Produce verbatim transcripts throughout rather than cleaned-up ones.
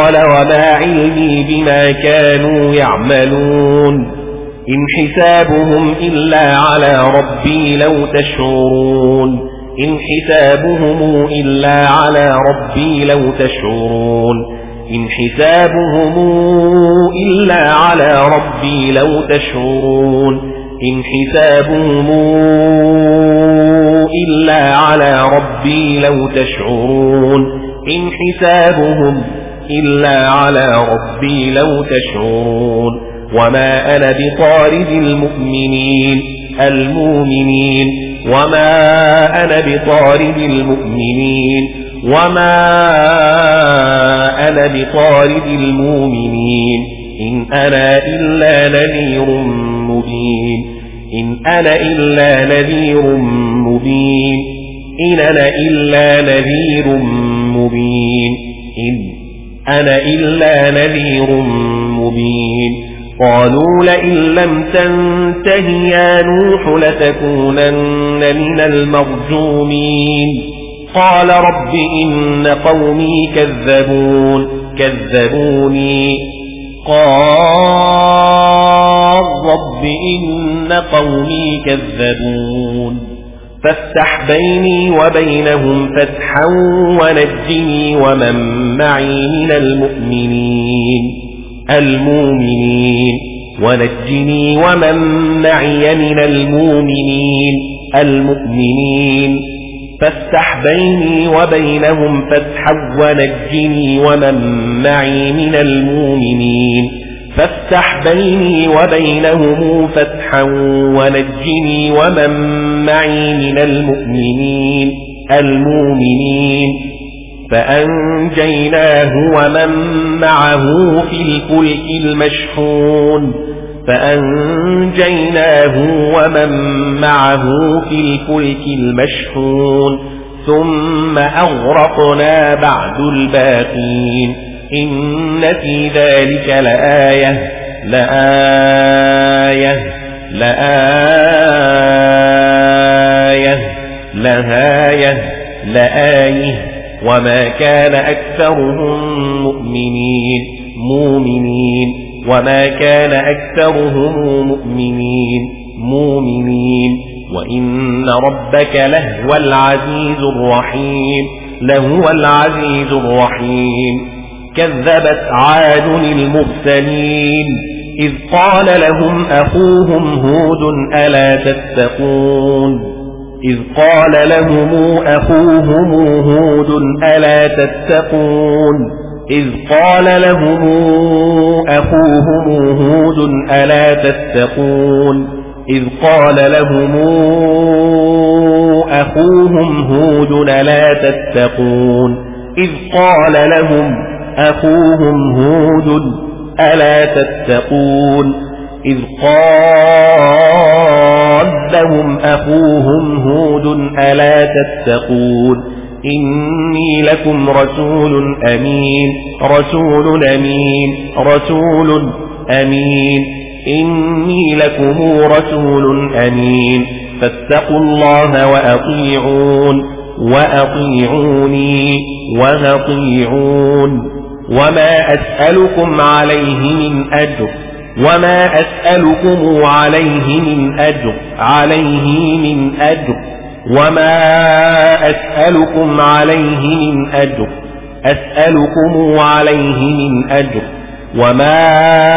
قال وما علمي بما كانوا يعملون إن حسابهم إلا على ربي لو تشعرون إن حسابهم إلا على ربي لو تشعرون إن حسابهم إلا على ربي لو تشعرون إن حسابهم إلا على ربي لو تشعرون إن حسابهم إلا على ربي لو تشعرون وما أنا بطارد المؤمنين المؤمنين وما أنا بطارد المؤمنين وما أنا بطارد المؤمنين إن أنا إلا نذير مبين إن أنا إلا نذير مبين إن أنا إلا نذير مبين إن أنا إلا نذير مبين قالوا لئن لم تنته يا نوح لتكونن من المرجومين قال رب إن قومي كذبون كذبوني قال رب إن قومي كذبون فافتح بيني وبينهم فتحا ونجني ومن معي من المؤمنين المؤمنين ونجني ومن معي من المؤمنين المؤمنين فافتح بيني وبينهم فتحا ونجني ومن معي من المؤمنين فافتح بيني وبينهم فتحا ونجني ومن معي من المؤمنين المؤمنين فأنجيناه ومن معه في الفلك المشحون فأنجيناه ومن معه في الفلك المشحون ثم أغرقنا بعد الباقين إن في ذلك لآية لآية لآية لهاية لآية وما كان أكثرهم مؤمنين مؤمنين وما كان أكثرهم مؤمنين مؤمنين وإن ربك لهو العزيز الرحيم لهو العزيز الرحيم كذبت عاد المرسلين إذ قال لهم أخوهم هود ألا تتقون إذ قال لهم أخوهم هود ألا تتقون إذ قال لهم أخوهم هود ألا تتقون إذ قال لهم أخوهم هود ألا تتقون إذ قال لهم أخوهم هود ألا تتقون إذ قال لهم أخوهم هود ألا تتقون إني لكم رسول أمين رسول أمين رسول أمين إني لكم رسول أمين فاتقوا الله وأطيعون وأطيعوني وأطيعون وما أسألكم عليه من أجر وما أسألكم عليه من أجر عليه من أجر وما أسألكم عليه من أجر أسألكم عليه من أجر وما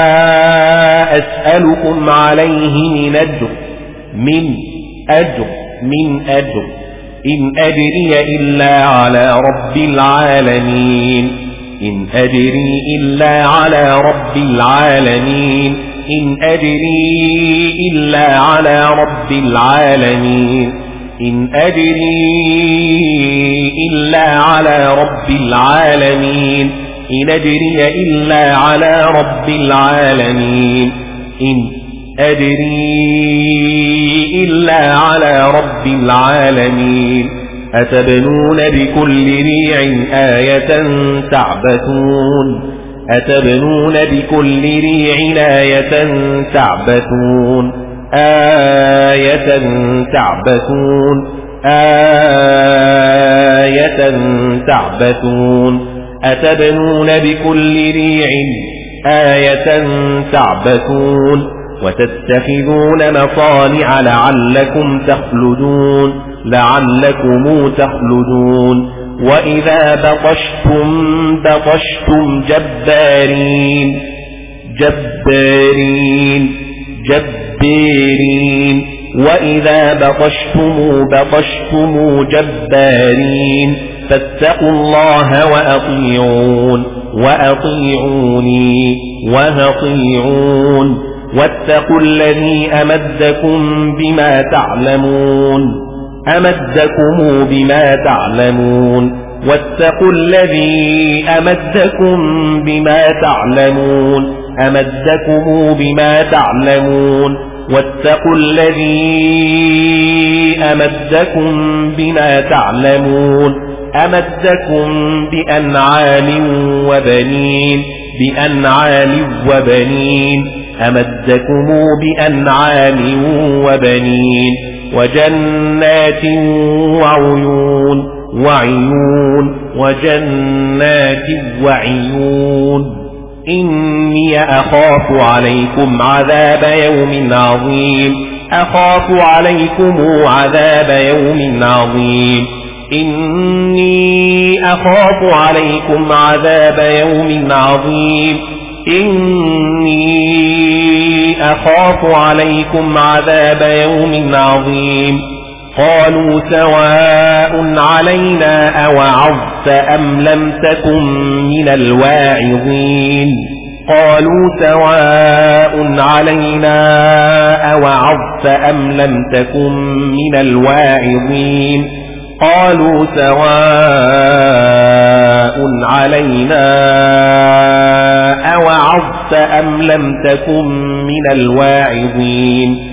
أسألكم عليه من أجر من أجر من أجر إن أجري إلا على رب العالمين إن أجري إلا على رب العالمين إن أجري إلا على رب العالمين إن أجري إلا على رب العالمين إن أجري إلا على رب العالمين إن أجري إلا على رب العالمين أتبنون بكل ريع آية تعبثون أتبنون بكل ريع آية تعبثون آية تعبثون آية تعبثون أتبنون بكل ريع آية تعبثون وتتخذون مصانع لعلكم تخلدون لعلكم تخلدون وإذا بطشتم بطشتم جبارين جبارين جبارين وإذا بطشتم بطشتم جبارين فاتقوا الله وأطيعون وأطيعوني وأطيعون واتقوا الذي أمدكم بما تعلمون أمدكم بما تعلمون واتقوا الذي أمدكم بما تعلمون أمدكم بما تعلمون واتقوا الذي أمدكم بما تعلمون أمدكم بأنعام وبنين بأنعام وبنين أمدكم بأنعام وبنين وجنات وعيون وعيون وجنات وعيون إني أخاف عليكم عذاب يوم عظيم أخاف عليكم عذاب يوم عظيم إني أخاف عليكم عذاب يوم عظيم إني أخاف عليكم عذاب يوم عظيم قالوا سواء علينا أوعظت أم لم تكن من الواعظين قالوا سواء علينا أوعظت أم لم تكن من الواعظين قالوا سواء علينا أوعظت أم لم تكن من الواعظين